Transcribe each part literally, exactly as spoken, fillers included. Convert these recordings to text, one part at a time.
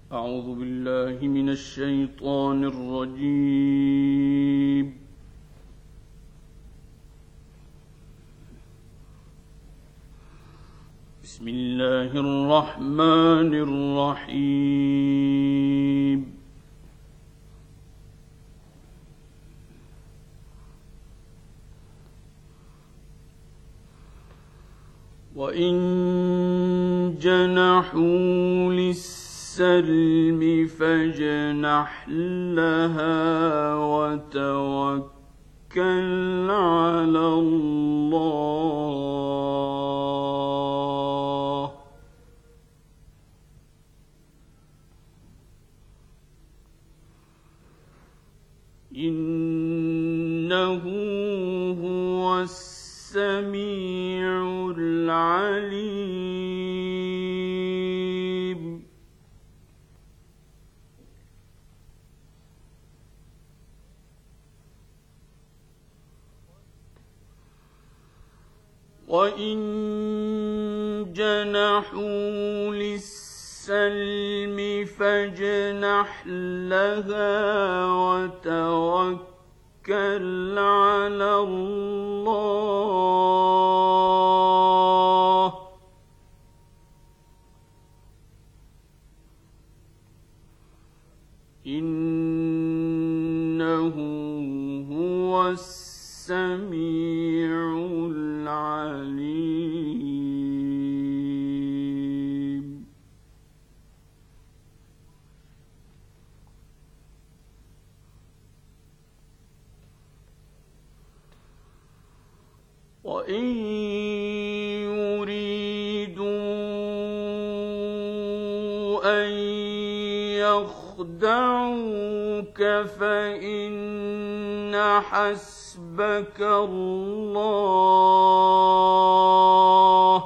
أعوذ بالله من الشيطان الرجيم. بسم الله الرحمن الرحيم. وإن جنحوا للسلم فاجنح لها وتوكل على الله إنه هو السميع العليم. وإن جنحوا للسلم فاجنح لها وتوكل على الله إنه هو السميع العليم. وإن يريدوا أن يخدعوك فإن حسبك الله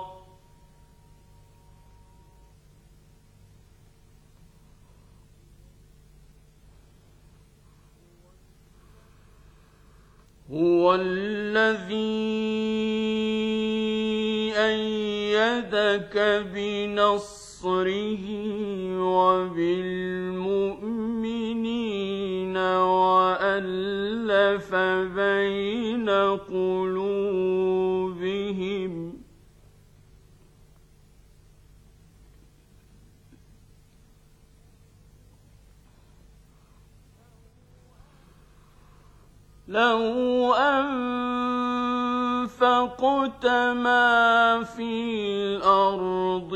هو الذي أيدك بنصره وبالمؤمنين وألف بين قلوبهم لو أنفقت ما في الأرض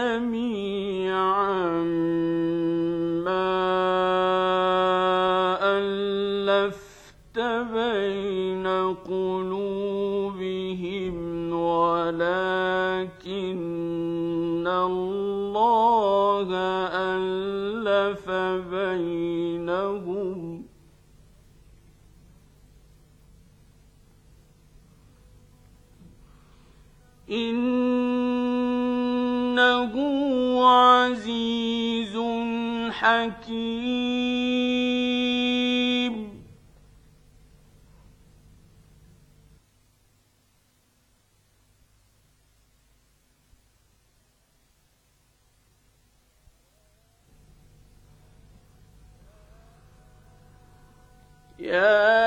جميعا ما ألفت بين قلوبهم ولكن الله ألف بينهم إنه عزيز حكيم. يا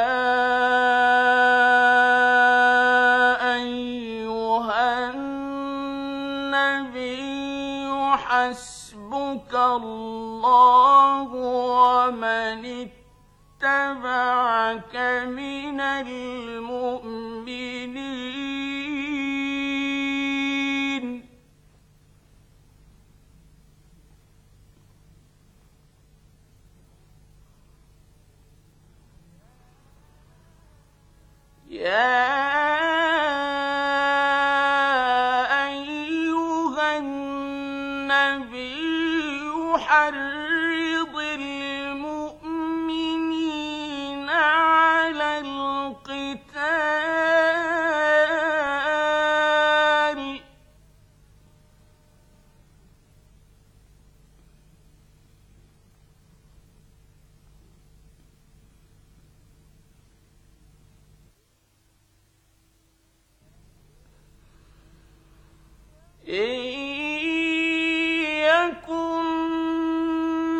حسبك الله ومن اتبعك من المؤمنين. يا حرض المؤمنين على القتال إن يكن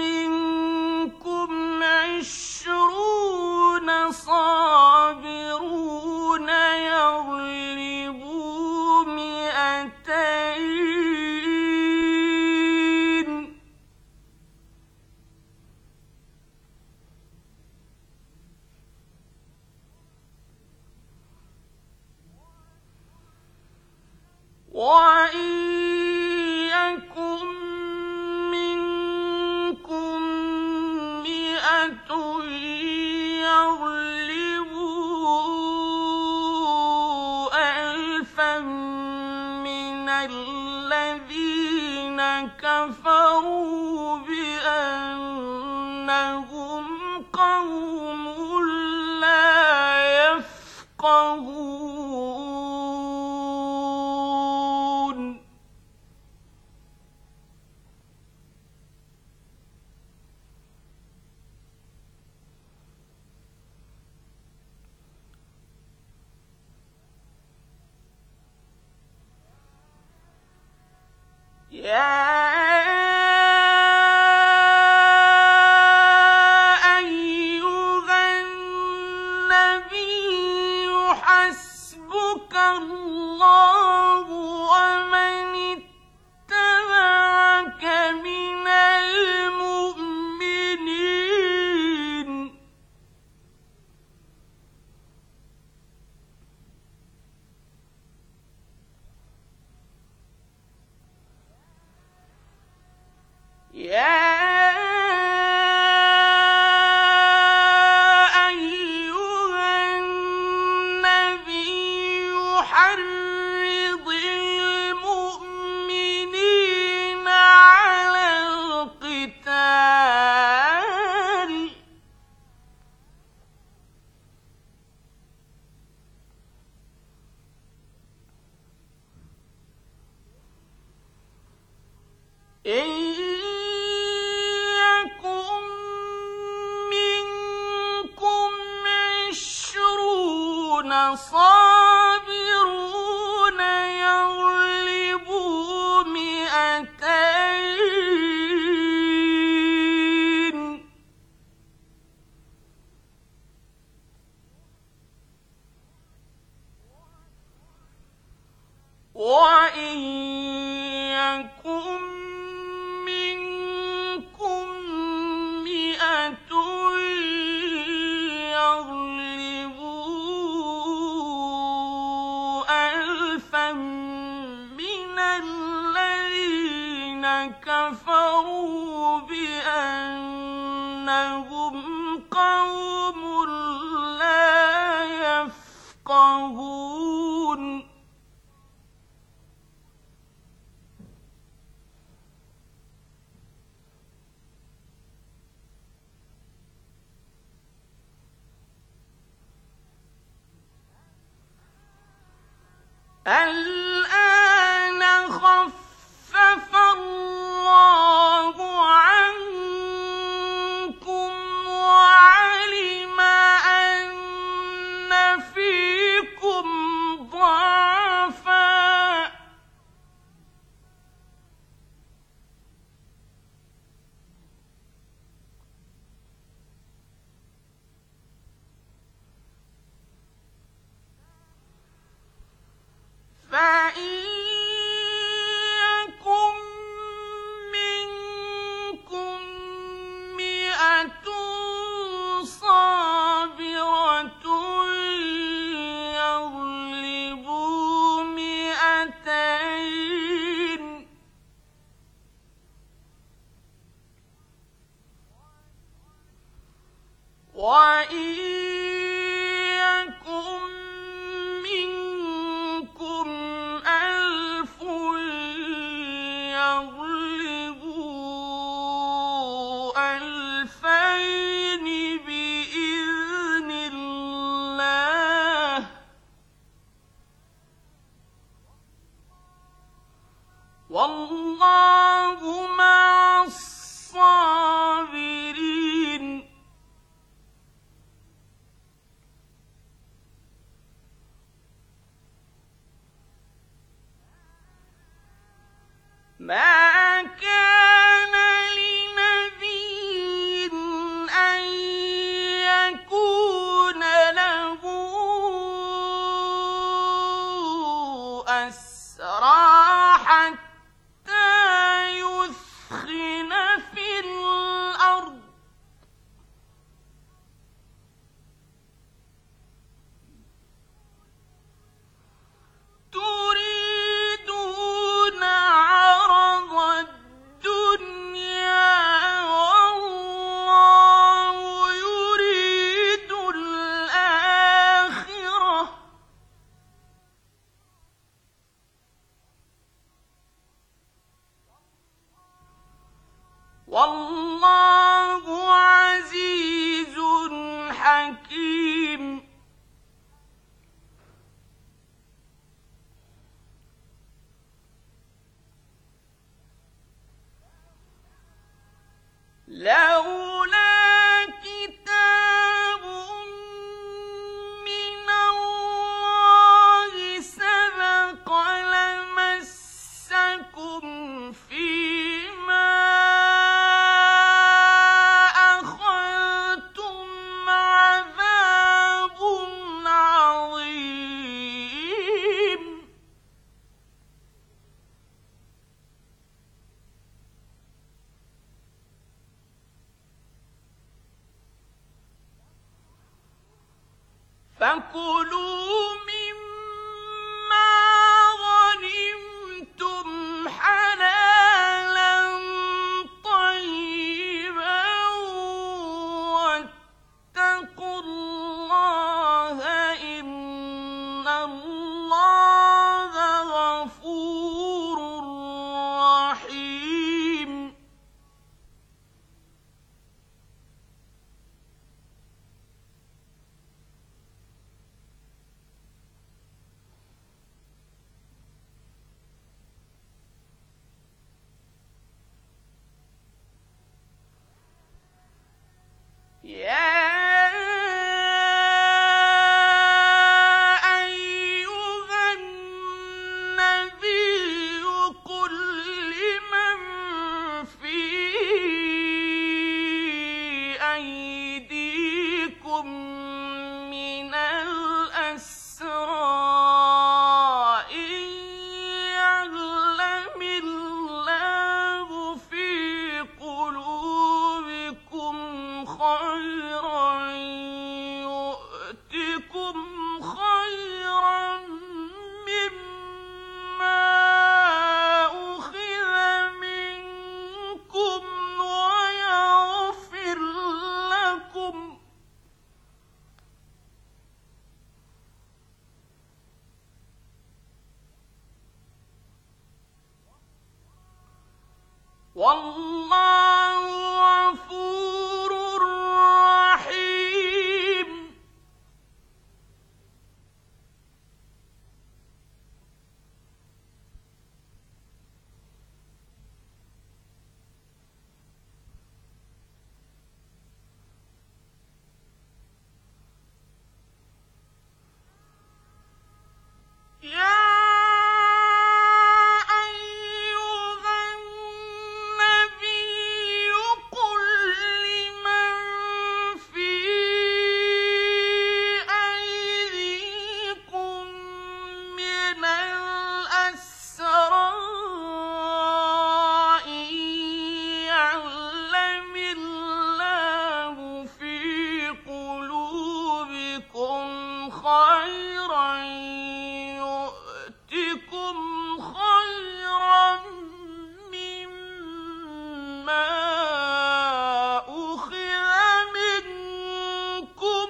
يغلبوا ألفا من الذين كفروا بأنهم قوم لا يفقهون يا أيها النبي حسبك الله ومن اتبعك من المؤمنين يا أيها النبي حرض المؤمنين على القتال إن يكن منكم عشرون صابرون يغلبوا مئتين وإن يكن منكم مئة يغلبوا ألفا من الذين كفروا بأنهم قوم لا يفقهون الآن خفف الله عنكم وعلم أن فيكم ضعفا فإن يكن منكم مئة صابرة يغلبوا مئتين وإن يكن منكم ألف يغلبوا ألفين بإذن الله والله مع الصابرين ما كان لنبي أن يكون له أسرى حتى يثخن في الأرض تريدون عرض والله عزيز حكيم. لولا كتاب من الله سبق لمسكم فيما أخذتم عذاب عظيم. فكلوا مما غنمتم حلالا طيبا واتقوا الله إن الله غفور رحيم. يا أيها النبي قل لمن في أيديكم من الأسرى إن يعلم الله في قلوبكم خيرا يؤتكم خيرا مما أخذ منكم ويغفر لكم والله غفور رحيم. يا أيها النبي قل لمن في أيديكم من الأسرى إن يعلم الله في قلوبكم خيرا يؤتكم خيرا مما أخذ منكم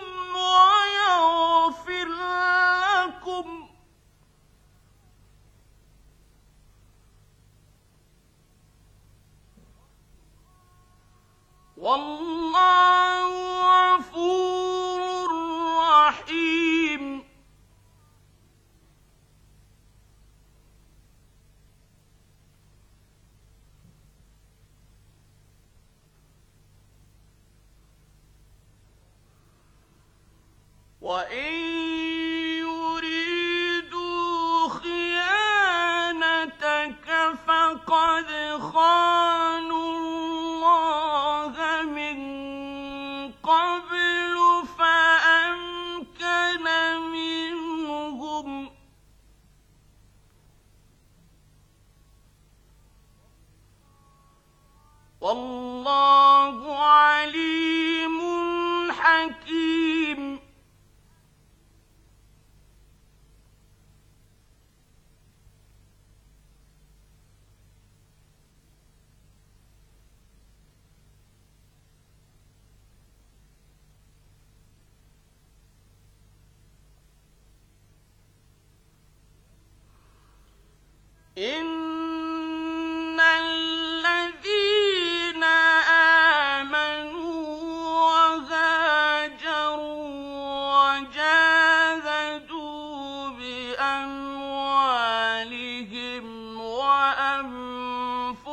ويغفر لكم والله غفور رحيم. وإن يريدوا خيانتك فقد خانوا الله من قبل فأمكن منهم والله عليم حكيم. إن الذين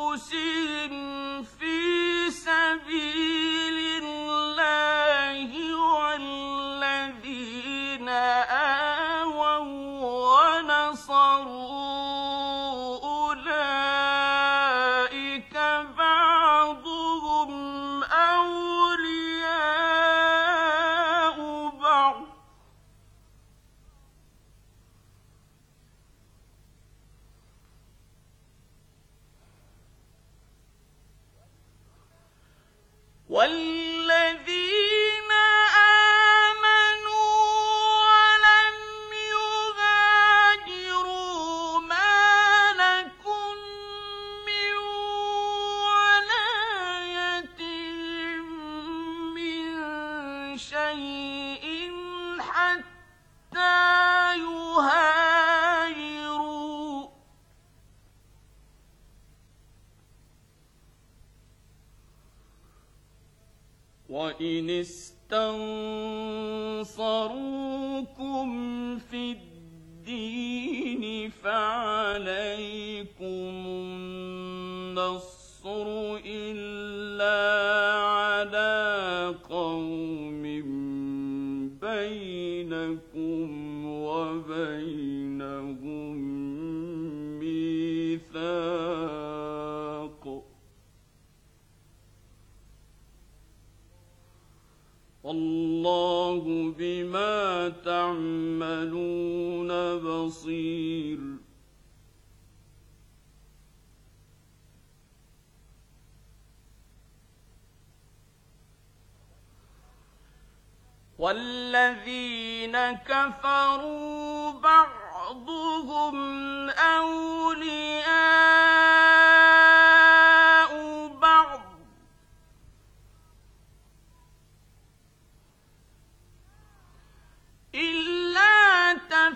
أنفسهم في سبيل الله والذين آووا ونصروا أولئك بعضهم أولياء بعض والذين آمنوا ولم يهاجروا ما لكم من ولايتهم من شيء حتى يهاجروا وإن استنصروكم في الدين فعليكم النصر إلا على قوم بينكم وبينهم ميثاق والله بما تعملون بصير والذين كفروا بعضهم أولياء بعض إلا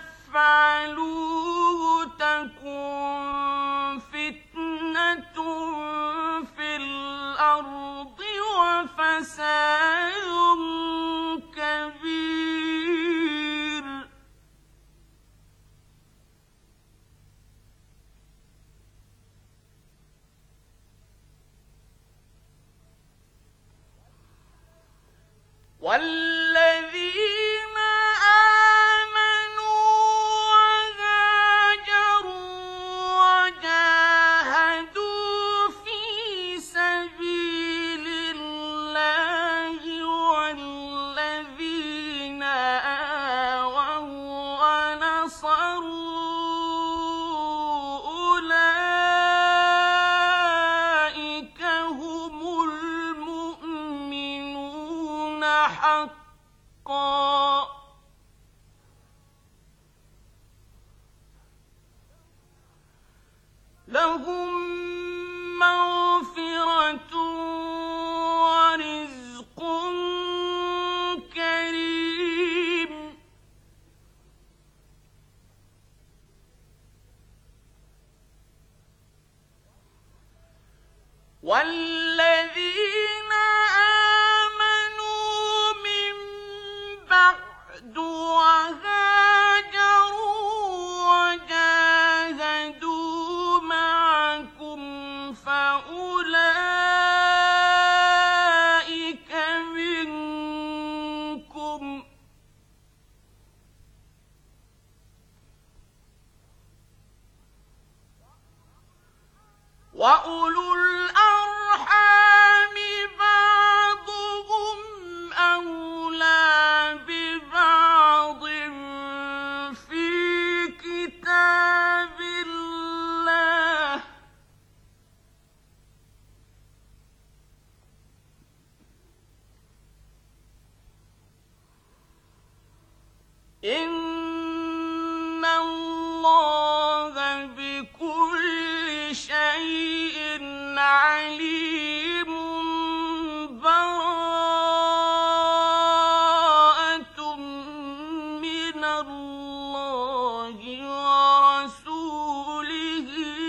تفعلوه تكن فتنة في الأرض وفساد كبير والذين آمنوا وهاجروا وجاهدوا في سبيل الله والذين آووا ونصروا أولئك هم المؤمنون حقا لهم مغفرة ورزق كريم والذين آمنوا من بعد وهاجروا وجاهدوا معكم فأولئك منكم وأولو الأرحام بعضهم أولى ببعض في كتاب الله إن الله بكل شيء عليم براءة من الله ورسوله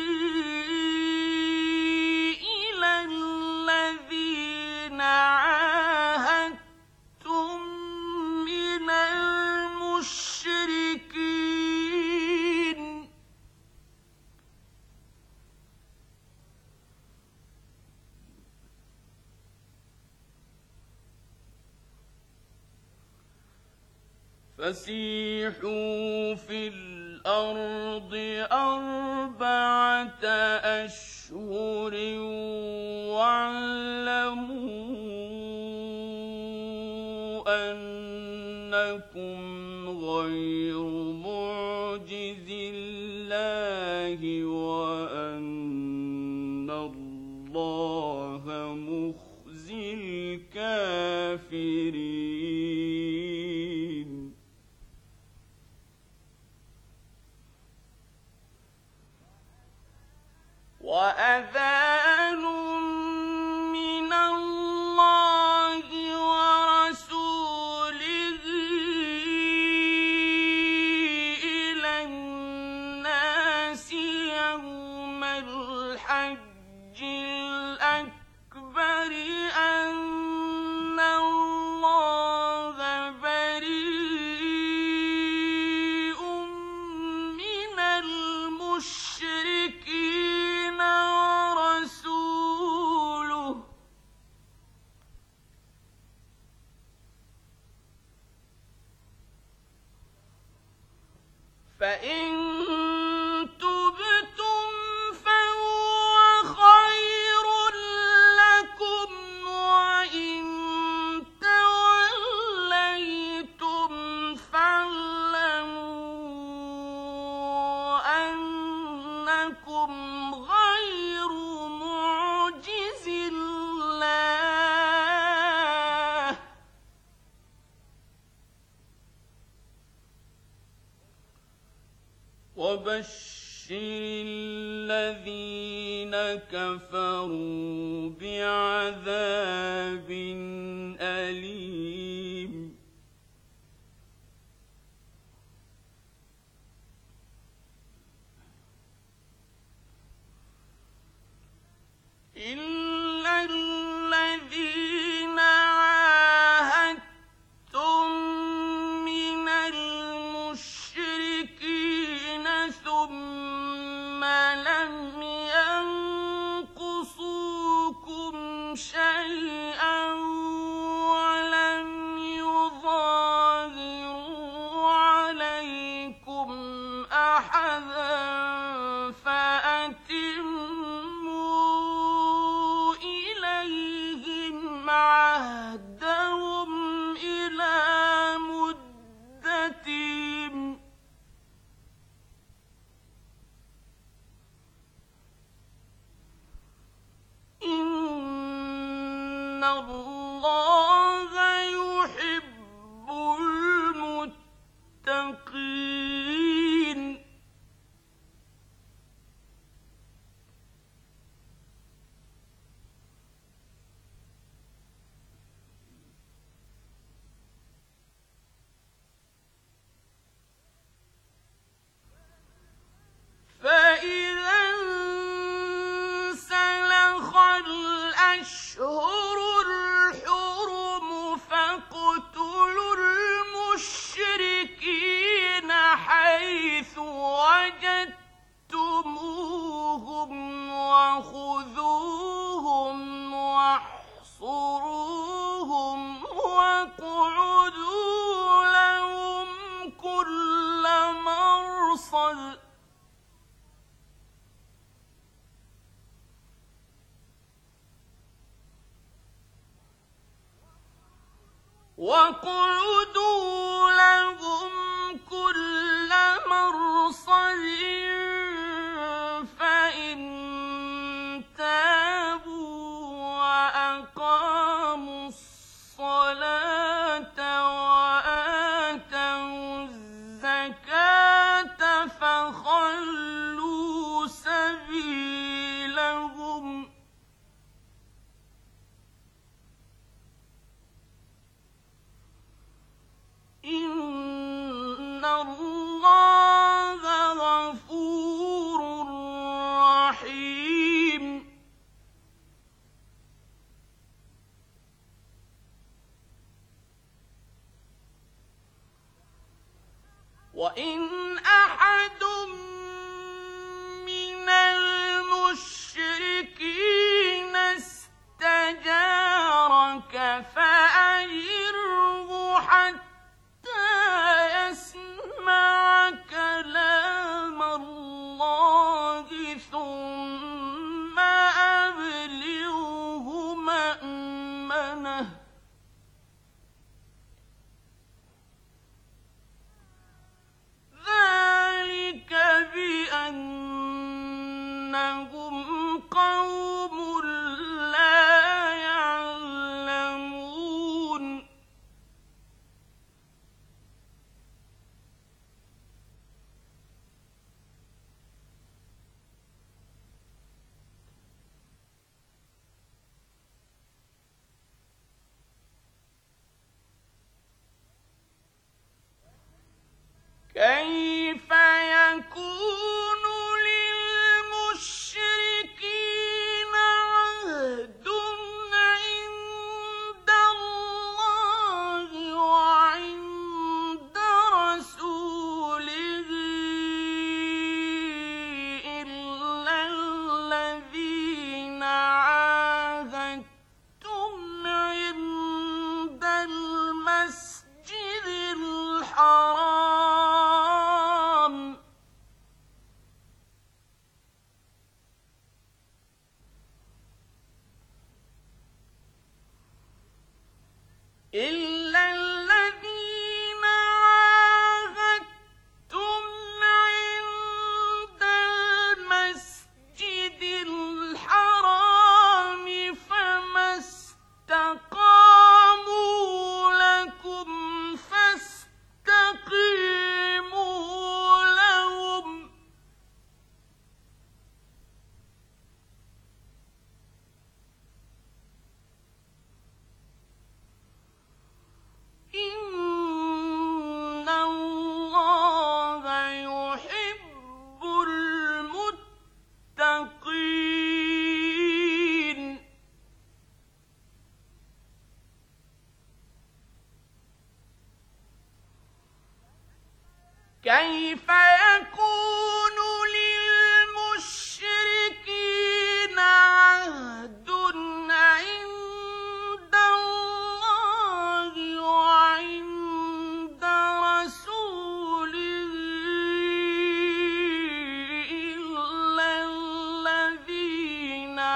إلى الذين عاهدتم من المشركين فسيحوا في الأرض أربعة أشهر واعلموا أنكم غير معجز الله وأن الله مخزي الكافرين. وأذان من الله ورسوله إلى الناس يوم الحج الأكبر أن الله بريء من المشركين ورسوله فإن تبتم فهو خير لكم وإن توليتم فاعلموا أنكم غير معجز الله وبشر الذين كفروا بعذاب أليم. إلا الذين عاهدتم من المشركين ثم لم ينقصوكم شيئا ولم يظاهروا عليكم أحدا فأتموا إليهم عهدهم إلى مدتهم إن الله يحب المتقين. فإذا انسلخ الأشهر الحرم فاقتلوا المشركين حيث وجدتموهم وخذوهم واحصروهم واقعدوا لهم كل مرصد واقعدوا لهم كل مرصد فإن تابوا وأقاموا الصلاة وآتوا الزكاة فخلوا سبيلهم إن الله غفور رحيم. وإن أحد من المشركين استجارك فأجره حتى إلا الذين عاهدتم عند المسجد الحرام فما استقاموا لكم فاستقيموا لهم إن الله يحب المتقين كيف يكون للمشركين عهد عند الله وعند رسوله إلا الذين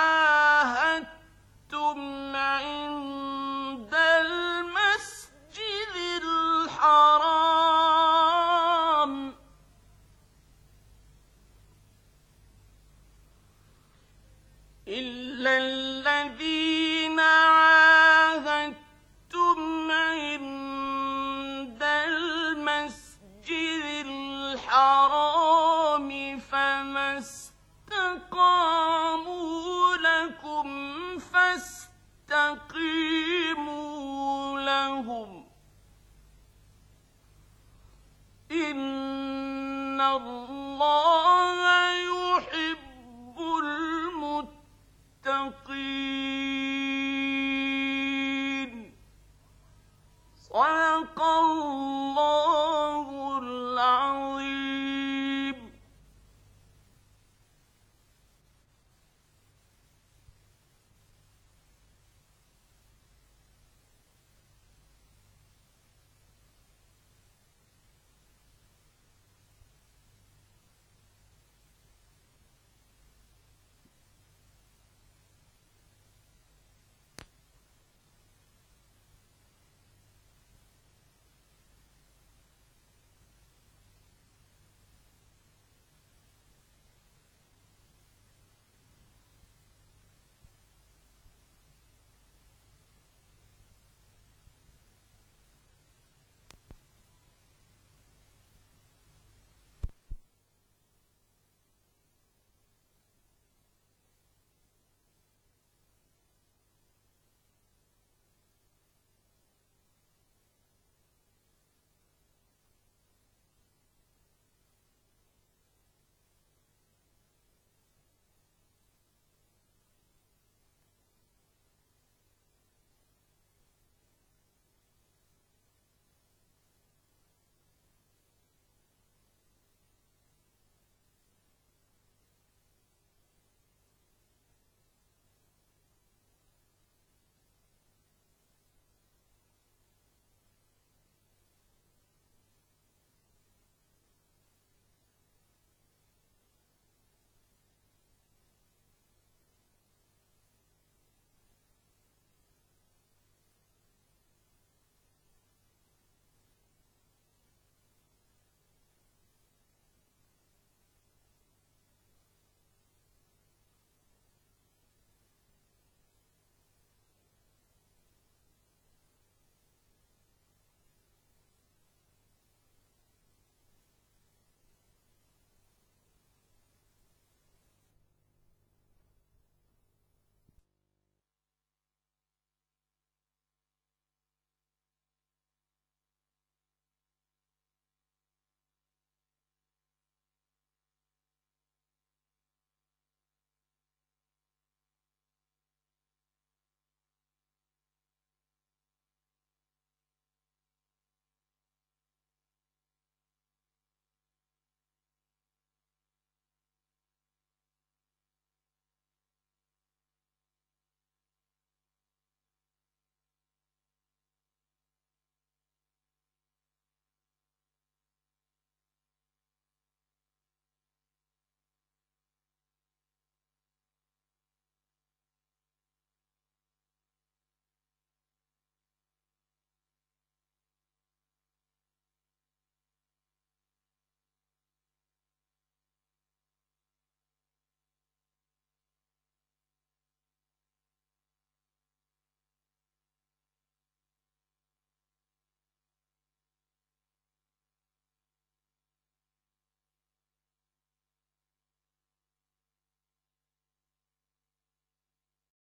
عاهدتم عند المسجد الحرام إلا الذين عاهدتم عند المسجد الحرام فما استقاموا لكم فاستقيموا لهم إن الله يحب المتقين